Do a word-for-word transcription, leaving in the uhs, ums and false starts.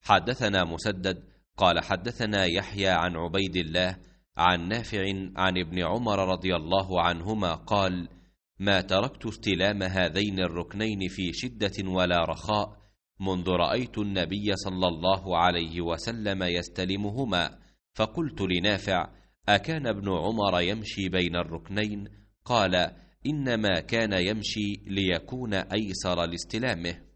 حدثنا مسدد قال حدثنا يحيى عن عبيد الله عن نافع عن ابن عمر رضي الله عنهما قال: ما تركت استلام هذين الركنين في شدة ولا رخاء منذ رأيت النبي صلى الله عليه وسلم يستلمهما. فقلت لنافع: أكان ابن عمر يمشي بين الركنين؟ قال: إنما كان يمشي ليكون أيسر لاستلامه.